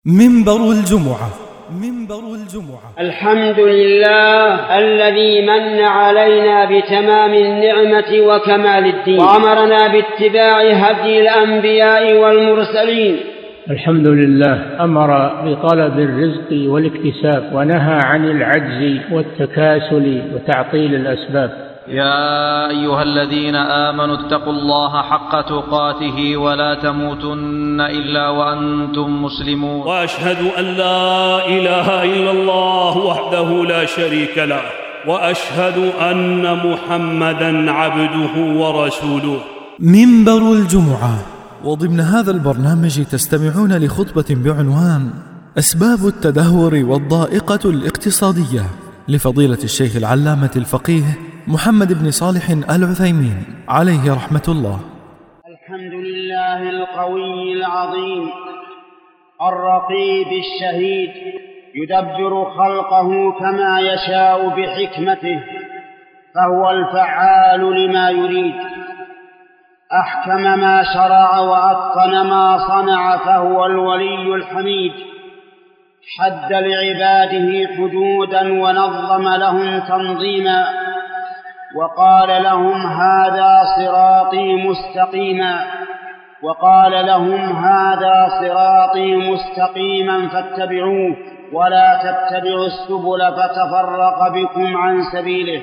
منبر الجمعة. منبر الجمعة. الحمد لله الذي من علينا بتمام النعمة وكمال الدين، وأمرنا باتباع هدي الأنبياء والمرسلين. الحمد لله أمر بطلب الرزق والاكتساب، ونهى عن العجز والتكاسل وتعطيل الأسباب. يا أيها الذين آمنوا اتقوا الله حق تقاته ولا تموتن إلا وأنتم مسلمون. وأشهد أن لا إله إلا الله وحده لا شريك له، وأشهد أن محمدًا عبده ورسوله. منبر الجمعة. وضمن هذا البرنامج تستمعون لخطبة بعنوان أسباب التدهور والضائقة الاقتصادية لفضيلة الشيخ العلامة الفقيه محمد بن صالح العثيمين عليه رحمة الله. الحمد لله القوي العظيم الرقيب الشهيد، يدبر خلقه كما يشاء بحكمته، فهو الفعال لما يريد. أحكم ما شرع وأتقن ما صنع، فهو الولي الحميد. حد لعباده حدودا ونظم لهم تنظيما، وقال لهم هذا صراطي مستقيما، وقال لهم هذا صراطي مستقيما فاتبعوه ولا تتبعوا السبل فتفرق بكم عن سبيله.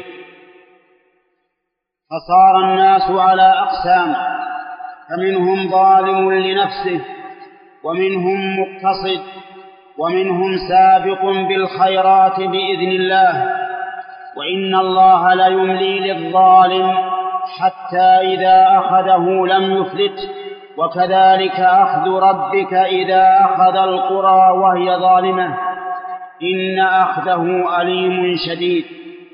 فصار الناس على أقسام، فمنهم ظالم لنفسه، ومنهم مقتصد، ومنهم سابق بالخيرات بإذن الله. وإن الله ليملي للظالم حتى إذا أخذه لم يفلت، وكذلك أخذ ربك إذا أخذ القرى وهي ظالمة، إن أخذه أليم شديد.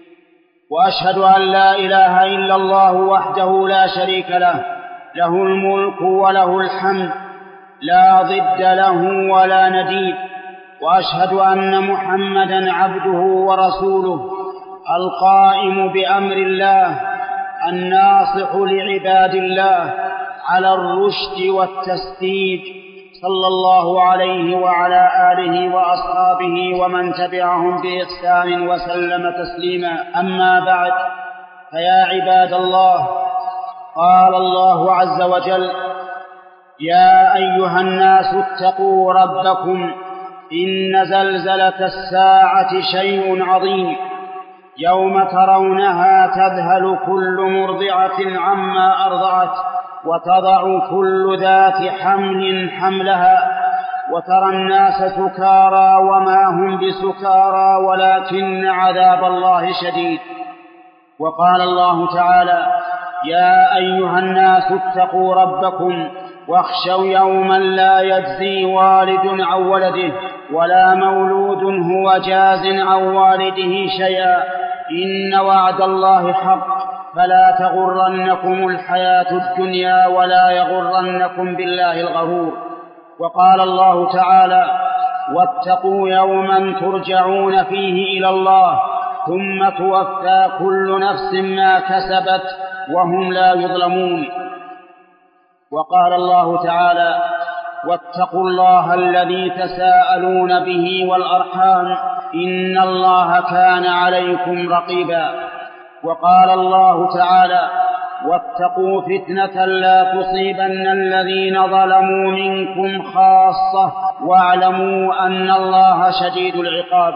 وأشهد أن لا إله إلا الله وحده لا شريك له، له الملك وله الحمد، لا ضد له ولا نديد. وأشهد أن محمدًا عبده ورسوله، القائم بأمر الله، الناصح لعباد الله على الرشد والتسديد، صلى الله عليه وعلى آله وأصحابه ومن تبعهم بإحسان وسلم تسليما. أما بعد، فيا عباد الله، قال الله عز وجل: يا أيها الناس اتقوا ربكم، إن زلزلة الساعة شيء عظيم، يوم ترونها تذهل كل مرضعة عما أرضعت، وتضع كل ذات حمل حملها، وترى الناس سكارى وما هم بسكارى ولكن عذاب الله شديد. وقال الله تعالى: يا أيها الناس اتقوا ربكم واخشوا يوما لا يجزي والد عن ولده ولا مولود هو جاز عن والده شيئا، إن وعد الله حق، فلا تغرنكم الحياة الدنيا ولا يغرنكم بالله الغرور. وقال الله تعالى: واتقوا يوما ترجعون فيه إلى الله ثم توفى كل نفس ما كسبت وهم لا يظلمون. وقال الله تعالى: واتقوا الله الذي تساءلون به والأرحام، إن الله كان عليكم رقيبا. وقال الله تعالى: واتقوا فتنة لا تصيبن الذين ظلموا منكم خاصة واعلموا أن الله شديد العقاب.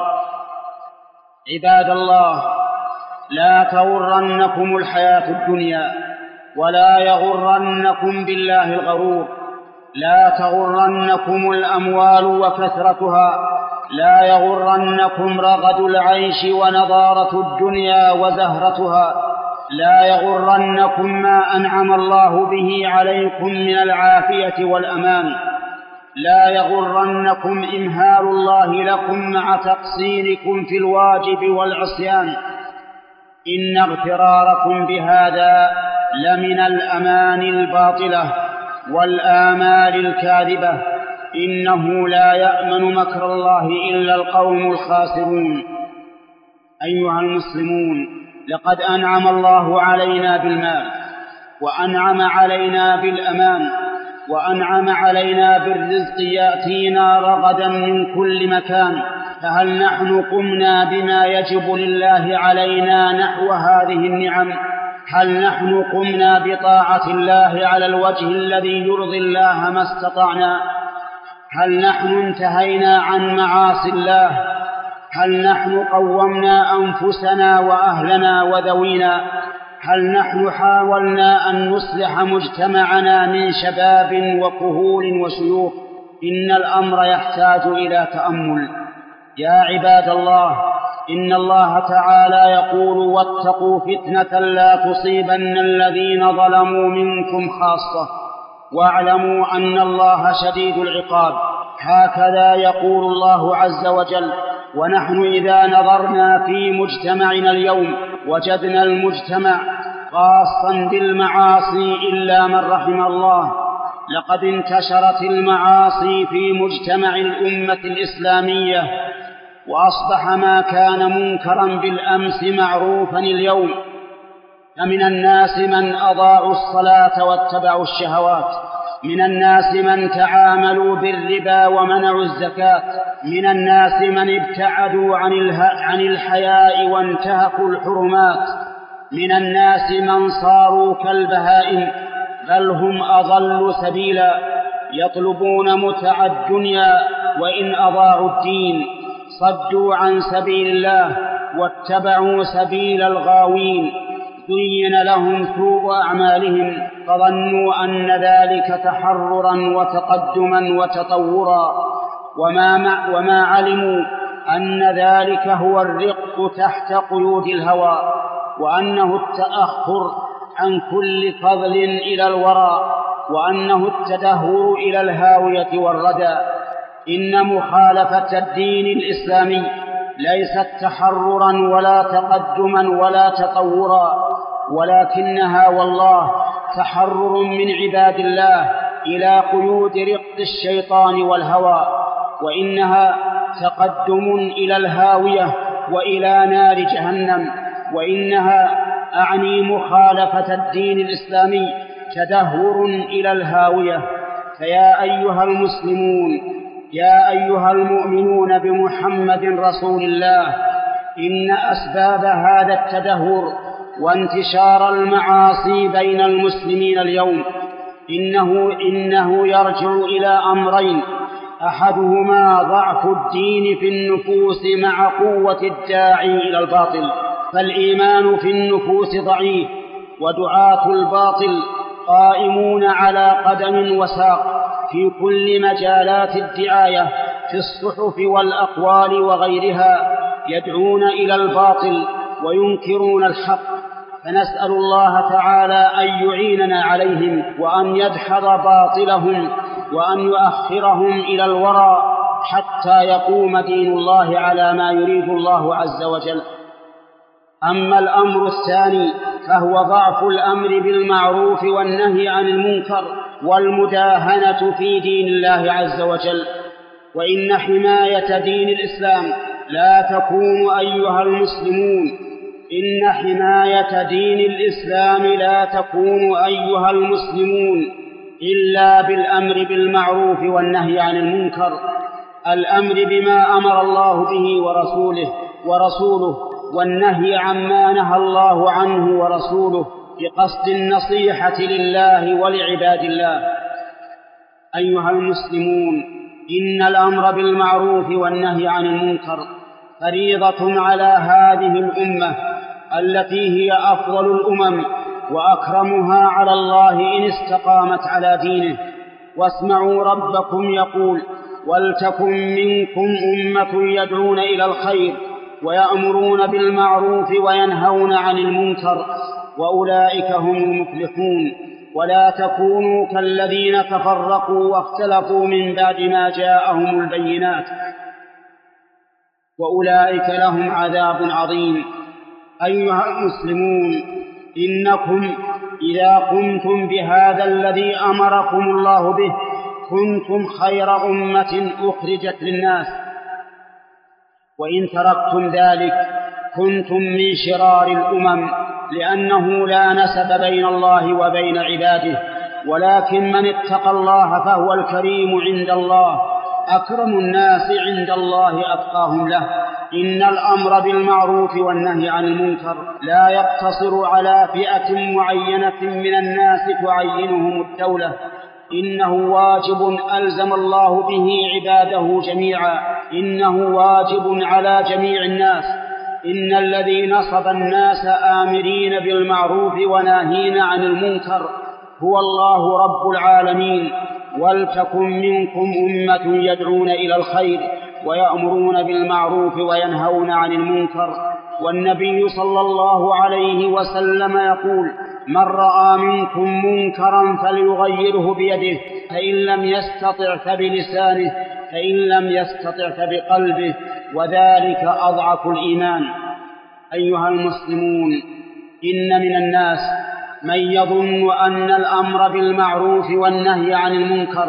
عباد الله، لا تغرنكم الحياة الدنيا ولا يغرنكم بالله الغرور. لا تغرنكم الأموال وكثرتها، لا يغرنكم رغد العيش ونضارة الدنيا وزهرتها، لا يغرنكم ما أنعم الله به عليكم من العافية والأمان، لا يغرنكم إمهال الله لكم مع تقصيركم في الواجب والعصيان. إن اغتراركم بهذا لمن الأمان الباطلة والآمال الكاذبة، إنه لا يأمن مكر الله إلا القوم الخاسرون. أيها المسلمون، لقد أنعم الله علينا بالمال، وأنعم علينا بالأمان، وأنعم علينا بالرزق يأتينا رغدا من كل مكان، فهل نحن قمنا بما يجب لله علينا نحو هذه النعم؟ هل نحن قمنا بطاعة الله على الوجه الذي يرضي الله ما استطعنا؟ هل نحن انتهينا عن معاصي الله؟ هل نحن قومنا أنفسنا وأهلنا وذوينا؟ هل نحن حاولنا أن نصلح مجتمعنا من شباب وكهول وشيوخ؟ إن الأمر يحتاج إلى تأمل. يا عباد الله، إن الله تعالى يقول: واتقوا فتنة لا تصيبن الذين ظلموا منكم خاصة واعلموا أن الله شديد العقاب. هكذا يقول الله عز وجل. ونحن إذا نظرنا في مجتمعنا اليوم وجدنا المجتمع خاصا بالمعاصي إلا من رحم الله. لقد انتشرت المعاصي في مجتمع الأمة الإسلامية، وأصبح ما كان منكرا بالأمس معروفا اليوم. فمن الناس من أضاعوا الصلاة واتبعوا الشهوات، من الناس من تعاملوا بالربا ومنعوا الزكاة، من الناس من ابتعدوا عن الحياء وانتهكوا الحرمات، من الناس من صاروا كالبهائم، بل هم أضل سبيلا، يطلبون متع الدنيا وإن أضاعوا الدين، صدوا عن سبيل الله واتبعوا سبيل الغاوين. زين لهم سوء أعمالهم فظنوا أن ذلك تحررا وتقدما وتطورا، وما علموا أن ذلك هو الرق تحت قيود الهوى، وأنه التأخر عن كل فضل إلى الورى، وأنه التدهور إلى الهاوية والردى. إن مخالفة الدين الإسلامي ليست تحررا ولا تقدما ولا تطورا، ولكنها والله تحرر من عباد الله إلى قيود رق الشيطان والهوى، وإنها تقدم إلى الهاوية وإلى نار جهنم، وإنها أعني مخالفة الدين الإسلامي تدهور إلى الهاوية. فيا أيها المسلمون، يا أيها المؤمنون بمحمد رسول الله، إن أسباب هذا التدهور وانتشار المعاصي بين المسلمين اليوم إنه يرجع إلى أمرين: أحدهما ضعف الدين في النفوس مع قوة الداعي إلى الباطل، فالإيمان في النفوس ضعيف، ودعاة الباطل قائمون على قدم وساق في كل مجالات الدعاية، في الصحف والأقوال وغيرها، يدعون إلى الباطل وينكرون الحق. فنسأل الله تعالى أن يعيننا عليهم، وأن يدحض باطلهم، وأن يؤخرهم إلى الورى حتى يقوم دين الله على ما يريد الله عز وجل. أما الأمر الثاني فهو ضعف الأمر بالمعروف والنهي عن المنكر والمداهنة في دين الله عز وجل. وإن حماية دين الإسلام لا تكون أيها المسلمون إن حماية دين الإسلام لا تكون أيها المسلمون إلا بالأمر بالمعروف والنهي عن المنكر، الأمر بما أمر الله به ورسوله، والنهي عما نهى الله عنه ورسوله، بقصد النصيحة لله ولعباد الله. أيها المسلمون، إن الأمر بالمعروف والنهي عن المنكر فريضة على هذه الأمة التي هي أفضل الأمم وأكرمها على الله إن استقامت على دينه. واسمعوا ربكم يقول: ولتكن منكم أمة يدعون إلى الخير ويأمرون بالمعروف وينهون عن المنكر وأولئك هم المفلحون. ولا تكونوا كالذين تفرقوا واختلفوا من بعد ما جاءهم البينات وأولئك لهم عذاب عظيم. أيها المسلمون، إنكم إذا قمتم بهذا الذي أمركم الله به كنتم خير أمة أخرجت للناس، وإن تركتم ذلك كنتم من شرار الأمم، لأنه لا نسب بين الله وبين عباده، ولكن من اتقى الله فهو الكريم عند الله، أكرم الناس عند الله أتقاهم له. إن الأمر بالمعروف والنهي عن المنكر لا يقتصر على فئة معينة من الناس تعينهم الدولة، إنه واجب ألزم الله به عباده جميعا، إنه واجب على جميع الناس. إن الذي نصب الناس آمرين بالمعروف وناهين عن المنكر هو الله رب العالمين. ولتكن منكم أمة يدعون إلى الخير ويأمرون بالمعروف وينهون عن المنكر. والنبي صلى الله عليه وسلم يقول: من رأى منكم منكرا فليغيره بيده، فإن لم يستطع فبلسانه، فإن لم يستطع فبقلبه، وذلك أضعف الإيمان. أيها المسلمون، إن من الناس من يظن أن الأمر بالمعروف والنهي عن المنكر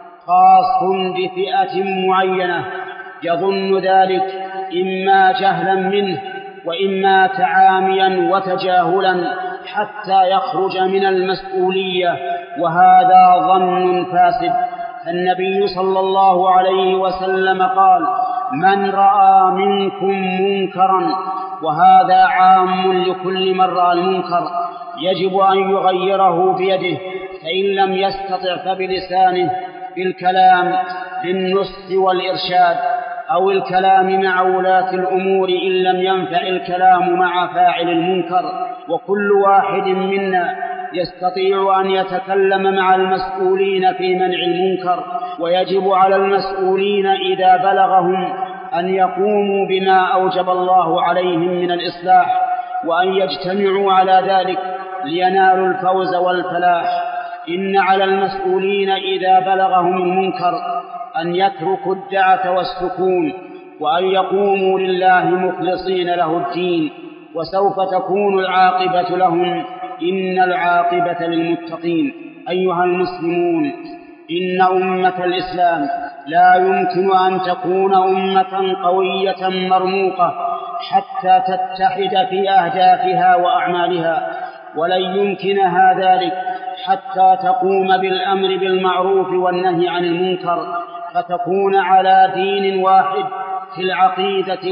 خاص بفئة معينة، يظن ذلك إما جهلا منه وإما تعاميا وتجاهلا حتى يخرج من المسؤولية، وهذا ظن فاسد. النبي صلى الله عليه وسلم قال: من رأى منكم منكرا، وهذا عام لكل من رأى المنكر، يجب أن يغيره بيده، فإن لم يستطع فبلسانه، بالكلام بالنصح والإرشاد، أو الكلام مع ولاة الأمور إن لم ينفع الكلام مع فاعل المنكر. وكل واحد منا يستطيع أن يتكلم مع المسؤولين في منع المنكر، ويجب على المسؤولين إذا بلغهم أن يقوموا بما أوجب الله عليهم من الإصلاح، وأن يجتمعوا على ذلك لينالوا الفوز والفلاح. إن على المسؤولين إذا بلغهم المنكر أن يتركوا الدعة والسكون، وأن يقوموا لله مخلصين له الدين، وسوف تكون العاقبة لهم، إن العاقبة للمتقين. أيها المسلمون، إن أمة الإسلام لا يمكن أن تكون أمة قوية مرموقة حتى تتحد في أهدافها وأعمالها، ولن يمكنها ذلك حتى تقوم بالأمر بالمعروف والنهي عن المنكر، فتكون على دين واحد في العقيدة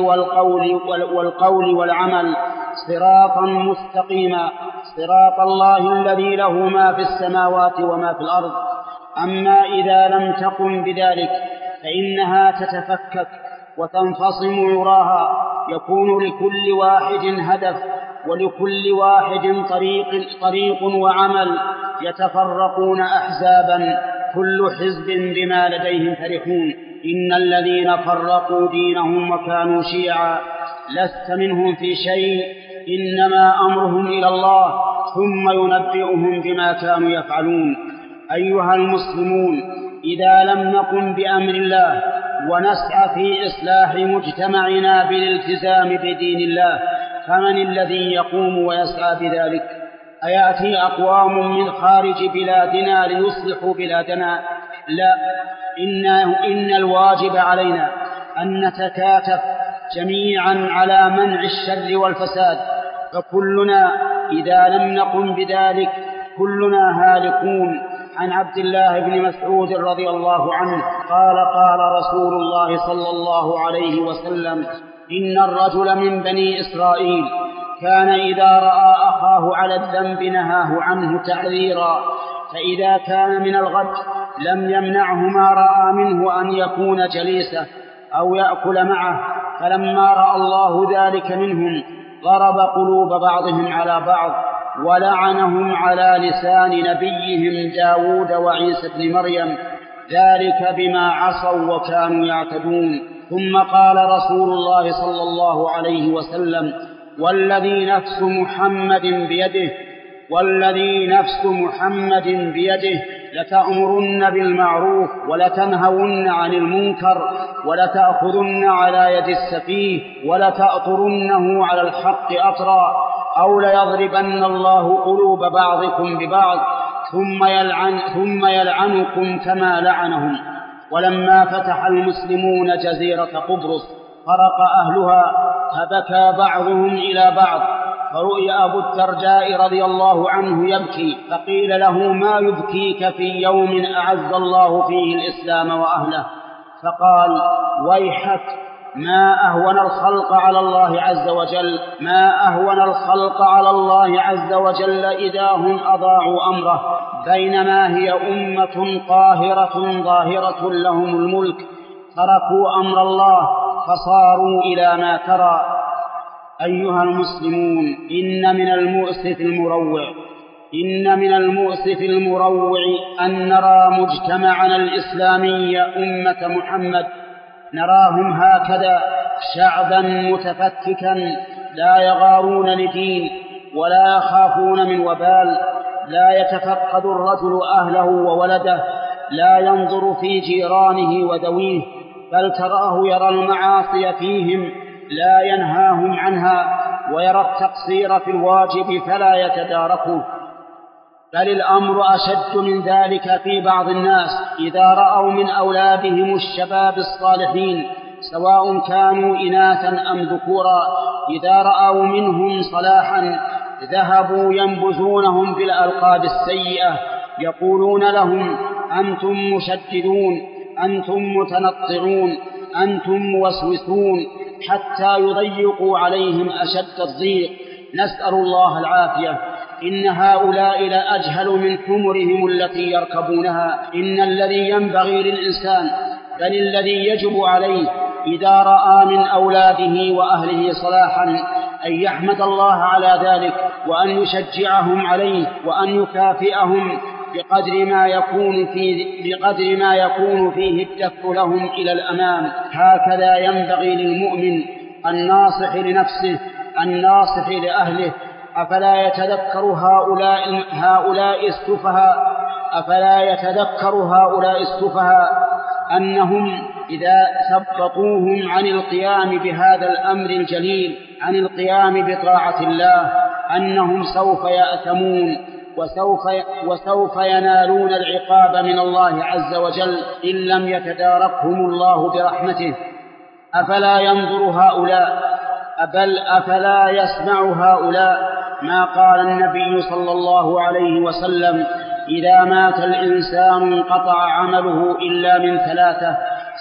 والقول والعمل، صراطا مستقيما، صراط الله الذي له ما في السماوات وما في الأرض. أما إذا لم تقم بذلك فإنها تتفكك وتنفصم عراها، يكون لكل واحد هدف ولكل واحد طريق وعمل، يتفرقون أحزابا، كل حزب بما لديهم فرحون. إن الذين فرقوا دينهم وكانوا شيعا لست منهم في شيء، إنما أمرهم إلى الله ثم ينبئهم بما كانوا يفعلون. أيها المسلمون، إذا لم نقم بأمر الله ونسعى في إصلاح مجتمعنا بالالتزام بدين الله، فمن الذي يقوم ويسعى بذلك؟ أيأتي أقوام من خارج بلادنا ليصلحوا بلادنا؟ لا، إن الواجب علينا أن نتكاتف جميعا على منع الشر والفساد، فكلنا إذا لم نقم بذلك كلنا هالكون. عن عبد الله بن مسعود رضي الله عنه قال: قال رسول الله صلى الله عليه وسلم: إن الرجل من بني إسرائيل كان إذا رأى أخاه على الذنب نهاه عنه تعذيرا، فإذا كان من الغد لم يمنعه ما رأى منه أن يكون جليسه أو يأكل معه، فلما رأى الله ذلك منهم ضرب قلوب بعضهم على بعض ولعنهم على لسان نبيهم داود وعيسى بن مريم، ذلك بما عصوا وكانوا يعتدون. ثم قال رسول الله صلى الله عليه وسلم: والذي نفس محمد بيده لتأمرن بالمعروف ولتنهون عن المنكر ولتأخذن على يد السفيه ولتأطرنه على الحق أطرا، أو ليضربن الله قلوب بعضكم ببعض ثم يلعنكم كما لعنهم. ولما فتح المسلمون جزيرة قبرص فرق أهلها، فبكى بعضهم إلى بعض، فرؤي أبو الدرداء رضي الله عنه يبكي، فقيل له: ما يبكيك في يوم أعز الله فيه الإسلام وأهله؟ فقال: ويحك، ما أهون الخلق على الله عز وجل، ما أهون الخلق على الله عز وجل إذا هم أضاعوا أمره، بينما هي أمة قاهرة ظاهرة لهم الملك، تركوا أمر الله فصاروا إلى ما ترى. أيها المسلمون، إن من المؤسف المروع أن نرى مجتمعنا الإسلامي أمة محمد، نراهم هكذا شعبا متفككا لا يغارون لدين ولا يخافون من وبال، لا يتفقد الرجل أهله وولده، لا ينظر في جيرانه وذويه، بل تراه يرى المعاصي فيهم لا ينهاهم عنها، ويرى التقصير في الواجب فلا يتداركه. بل الأمر أشد من ذلك في بعض الناس إذا رأوا من أولادهم الشباب الصالحين سواء كانوا إناثا أم ذكورا، إذا رأوا منهم صلاحا ذهبوا ينبذونهم بالألقاب السيئة، يقولون لهم: أنتم مشددون، أنتم متنطعون، أنتم موسوسون، حتى يضيقوا عليهم أشد الضيق. نسأل الله العافية. إن هؤلاء لأجهل من حمرهم التي يركبونها. إن الذي ينبغي للإنسان، بل الذي يجب عليه إذا رأى من أولاده وأهله صلاحا أن يحمد الله على ذلك، وأن يشجعهم عليه، وأن يكافئهم بقدر ما يكون فيه الدفع لهم إلى الأمام. هكذا ينبغي للمؤمن الناصح لنفسه الناصح لأهله. أفلا يتذكر هؤلاء السفهاء أنهم إذا ثبطوهم عن القيام بهذا الأمر الجليل، عن القيام بطاعة الله، أنهم سوف يأثمون وسوف ينالون العقاب من الله عز وجل إن لم يتداركهم الله برحمته. أفلا ينظر هؤلاء، بل أفلا يسمع هؤلاء ما قال النبي صلى الله عليه وسلم: إذا مات الإنسان انقطع عمله إلا من ثلاثة: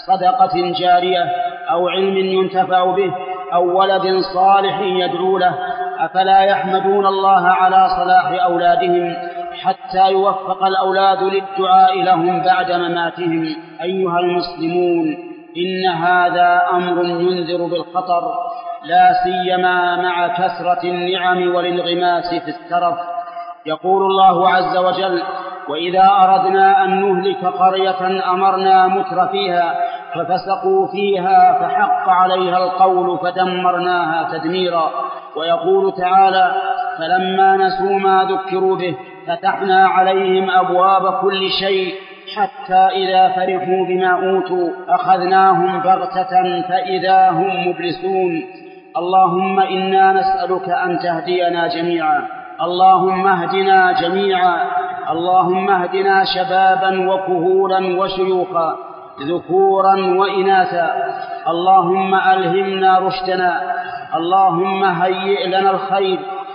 صدقة جارية، أو علم ينتفع به، أو ولد صالح يدعو له. أفلا يحمدون الله على صلاح أولادهم حتى يوفق الأولاد للدعاء لهم بعد مماتهم؟ أيها المسلمون، إن هذا أمر ينذر بالخطر، لا سيما مع كثرة النعم والانغماس في الترف. يقول الله عز وجل: وإذا أردنا أن نهلك قرية أمرنا متر فيها ففسقوا فيها فحق عليها القول فدمرناها تدميرا. ويقول تعالى: فلما نسوا ما ذكروا به فتحنا عليهم أبواب كل شيء حتى إذا فرحوا بما أوتوا أخذناهم بغتة فإذا هم مبلسون. اللهم إنا نسألك أن تهدينا جميعا، اللهم اهدنا جميعا، اللهم اهدنا شبابا وكهولا وشيوخا، ذكورا وإناثا. اللهم ألهمنا رشدنا، اللهم هيئ لنا الخير،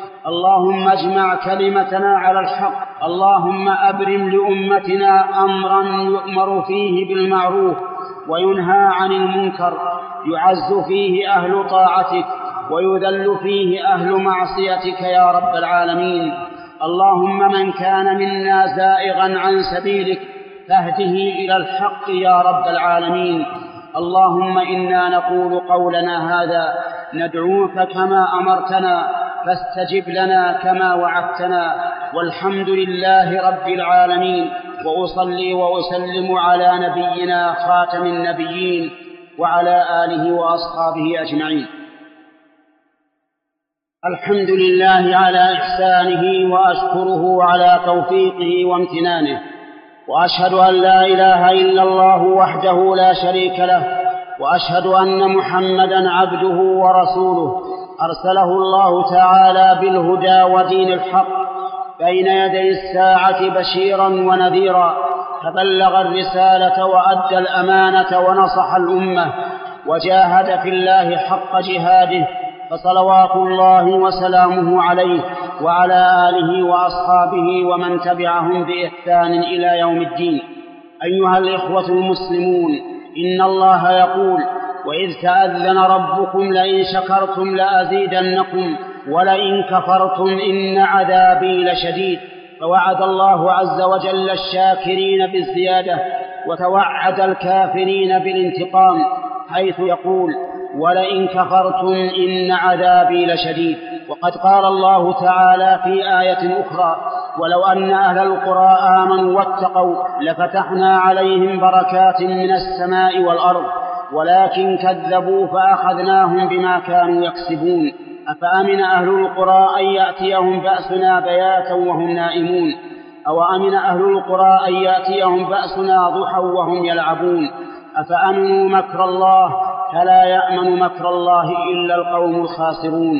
اللهم اجمع كلمتنا على الحق، اللهم أبرم لأمتنا أمرا يؤمر فيه بالمعروف وينهى عن المنكر، يعز فيه أهل طاعتك ويذل فيه أهل معصيتك يا رب العالمين. اللهم من كان منا زائغا عن سبيلك فاهده إلى الحق يا رب العالمين. اللهم إنا نقول قولنا هذا ندعوك كما أمرتنا فاستجب لنا كما وعدتنا، والحمد لله رب العالمين. وأصلي وأسلم على نبينا خاتم النبيين وعلى آله وأصحابه أجمعين. الحمد لله على إحسانه وأشكره على توفيقه وامتنانه، وأشهد أن لا إله إلا الله وحده لا شريك له، وأشهد أن محمدًا عبده ورسوله أرسله الله تعالى بالهدى ودين الحق بين يدي الساعة بشيرا ونذيرا، فبلغ الرسالة وأدى الأمانة ونصح الأمة وجاهد في الله حق جهاده فصلوات الله وسلامه عليه وعلى آله وأصحابه ومن تبعهم بإحسان إلى يوم الدين. أيها الإخوة المسلمون، إن الله يقول: وإذ تأذن ربكم لئن شكرتم لأزيدنكم ولئن كفرتم إن عذابي لشديد. فوعد الله عز وجل الشاكرين بالزيادة وتوعد الكافرين بالانتقام، حيث يقول: ولئن كفرتم إن عذابي لشديد. وقد قال الله تعالى في آية أخرى: ولو أن أهل القرى آمنوا واتقوا لفتحنا عليهم بركات من السماء والأرض ولكن كذبوا فأخذناهم بما كانوا يكسبون. أفأمن أهل القرى أن يأتيهم بأسنا بياتا وهم نائمون أو أمن أهل القرى أن يأتيهم بأسنا ضحى وهم يلعبون أفأمنوا مكر الله فلا يأمن مكر الله إلا القوم الخاسرون.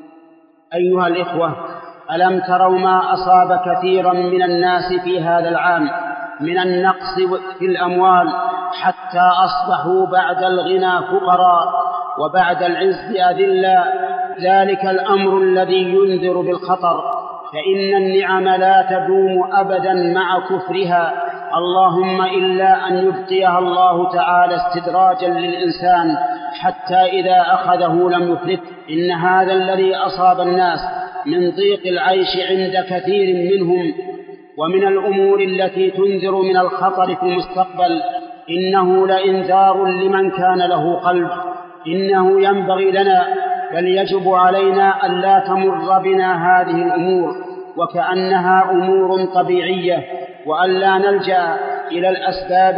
أيها الإخوة، ألم تروا ما أصاب كثيرا من الناس في هذا العام من النقص في الأموال حتى أصبحوا بعد الغنى فقراء وبعد العز أذلاء؟ ذلك الأمر الذي ينذر بالخطر، فإن النعم لا تدوم أبدا مع كفرها، اللهم إلا أن يبقيها الله تعالى استدراجا للإنسان حتى إذا أخذه لم يفلت. إن هذا الذي أصاب الناس من ضيق العيش عند كثير منهم ومن الأمور التي تنذر من الخطر في المستقبل إنه لإنذار لمن كان له قلب. إنه ينبغي لنا بل يجب علينا أن لا تمر بنا هذه الأمور وكأنها أمور طبيعية، وأن لا نلجأ إلى الأسباب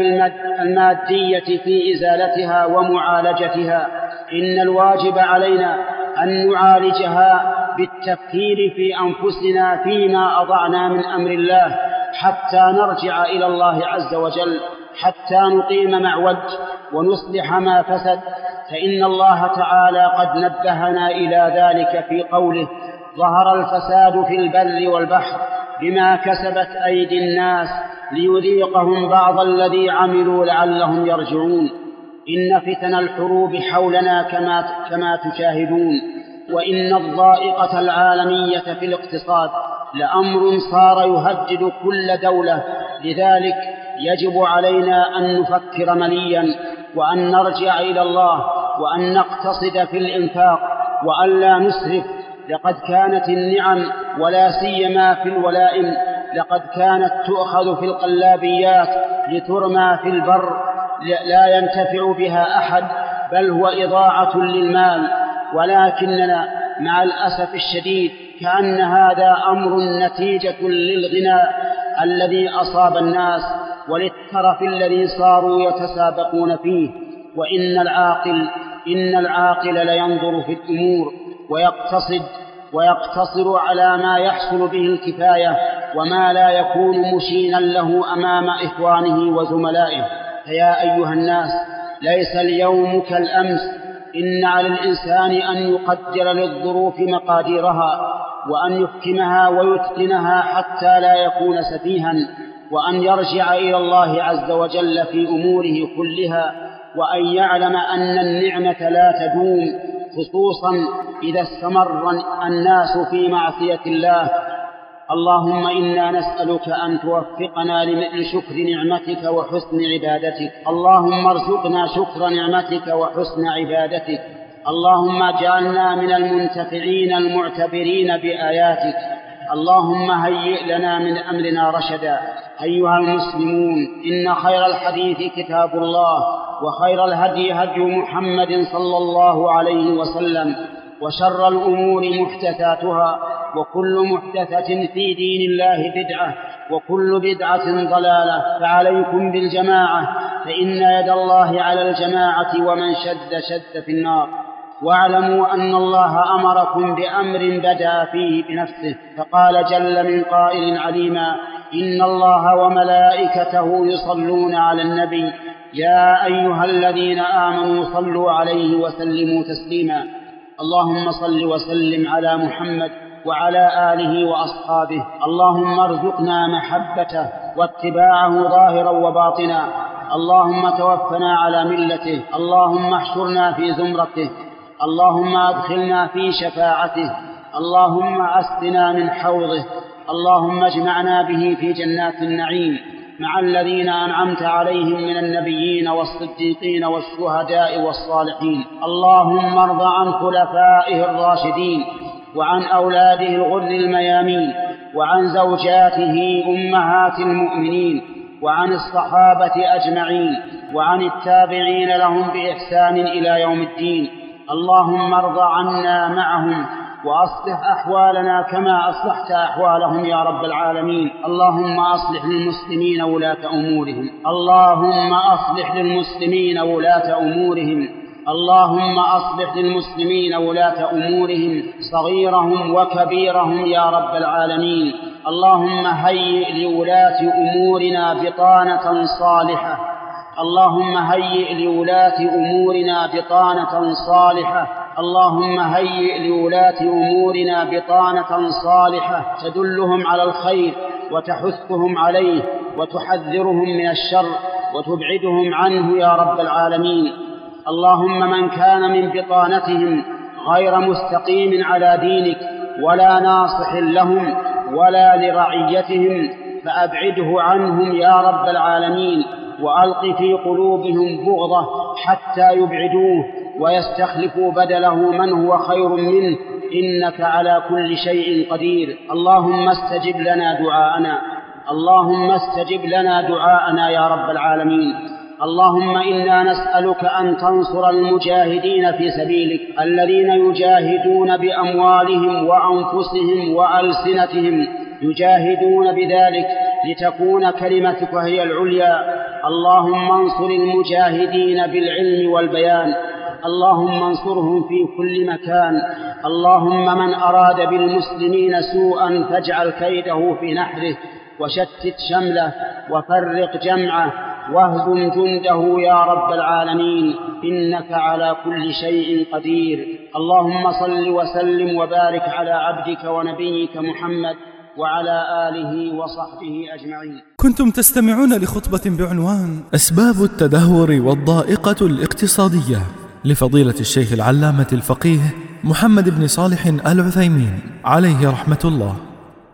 المادية في إزالتها ومعالجتها. إن الواجب علينا أن نعالجها بالتفكير في أنفسنا فيما أضعنا من أمر الله حتى نرجع إلى الله عز وجل، حتى نقيم معوج ونصلح ما فسد. فإن الله تعالى قد نبهنا إلى ذلك في قوله: ظهر الفساد في البر والبحر بما كسبت أيدي الناس ليذيقهم بعض الذي عملوا لعلهم يرجعون. إن فتن الحروب حولنا كما تشاهدون، وإن الضائقة العالمية في الاقتصاد لأمر صار يهدد كل دولة. لذلك يجب علينا أن نفكر مليا وأن نرجع إلى الله وأن نقتصد في الإنفاق وأن لا نسرف. لقد كانت النعم ولا سيما في الولائم لقد كانت تؤخذ في القلابيات لترمى في البر لا ينتفع بها أحد، بل هو إضاعة للمال. ولكننا مع الأسف الشديد كأن هذا أمر نتيجة للغنى الذي أصاب الناس وللترف الذي صاروا يتسابقون فيه. إن العاقل لينظر في الأمور ويقتصر على ما يحصل به الكفاية وما لا يكون مشينا له أمام إخوانه وزملائه. فيا أيها الناس، ليس اليوم كالأمس. إن على الإنسان أن يقدر للظروف مقاديرها وأن يحكمها ويتقنها حتى لا يكون سفيها، وأن يرجع إلى الله عز وجل في أموره كلها، وأن يعلم أن النعمة لا تدوم، خصوصا إذا استمر الناس في معصية الله. اللهم إنا نسألك أن توفقنا لشكر نعمتك وحسن عبادتك. اللهم ارزقنا شكر نعمتك وحسن عبادتك. اللهم اجعلنا من المنتفعين المعتبرين بآياتك. اللهم هيئ لنا من أمرنا رشدا. أيها المسلمون، إن خير الحديث كتاب الله، وخير الهدي هدي محمد صلى الله عليه وسلم، وشر الأمور محدثاتها، وكل محدثة في دين الله بدعة، وكل بدعة ضلالة. فعليكم بالجماعة، فإن يد الله على الجماعة، ومن شد في النار. واعلموا أن الله أمركم بأمر بدأ فيه بنفسه، فقال جل من قائل عليما: إن الله وملائكته يصلون على النبي يا أيها الذين آمنوا صلوا عليه وسلموا تسليما. اللهم صل وسلم على محمد وعلى آله وأصحابه. اللهم ارزقنا محبته واتباعه ظاهرا وباطنا. اللهم توفنا على ملته. اللهم احشرنا في زمرته. اللهم أدخلنا في شفاعته، اللهم أسقنا من حوضه، اللهم اجمعنا به في جنات النعيم مع الذين أنعمت عليهم من النبيين والصديقين والشهداء والصالحين. اللهم ارض عن خلفائه الراشدين وعن أولاده الغر الميامين وعن زوجاته أمهات المؤمنين وعن الصحابة أجمعين وعن التابعين لهم بإحسان إلى يوم الدين. اللهم ارض عنا معهم وأصلح أحوالنا كما أصلحت أحوالهم يا رب العالمين. اللهم أصلح للمسلمين ولاة أمورهم، اللهم أصلح للمسلمين ولاة أمورهم، اللهم أصلح للمسلمين ولاة أمورهم صغيرهم وكبيرهم يا رب العالمين. اللهم هيئ لولاة أمورنا بطانة صالحة، اللهم هيئ لولاة أمورنا بطانة صالحة، اللهم هيئ لولاة أمورنا بطانة صالحة تدلهم على الخير وتحثهم عليه وتحذرهم من الشر وتبعدهم عنه يا رب العالمين. اللهم من كان من بطانتهم غير مستقيم على دينك ولا ناصح لهم ولا لرعيتهم فأبعده عنهم يا رب العالمين، وألق في قلوبهم بغضة حتى يبعدوه ويستخلفوا بدله من هو خير منه، إنك على كل شيء قدير. اللهم استجب لنا دعاءنا، اللهم استجب لنا دعاءنا يا رب العالمين. اللهم إنا نسألك أن تنصر المجاهدين في سبيلك الذين يجاهدون بأموالهم وأنفسهم وألسنتهم، يجاهدون بذلك لتكون كلمتك هي العليا. اللهم انصر المجاهدين بالعلم والبيان، اللهم انصرهم في كل مكان. اللهم من أراد بالمسلمين سوءا فاجعل كيده في نحره وشتت شمله وفرق جمعه واهزم جنده يا رب العالمين، إنك على كل شيء قدير. اللهم صل وسلم وبارك على عبدك ونبيك محمد وعلى آله وصحبه أجمعين. كنتم تستمعون لخطبة بعنوان أسباب التدهور والضائقة الاقتصادية لفضيلة الشيخ العلامة الفقيه محمد بن صالح العثيمين عليه رحمة الله.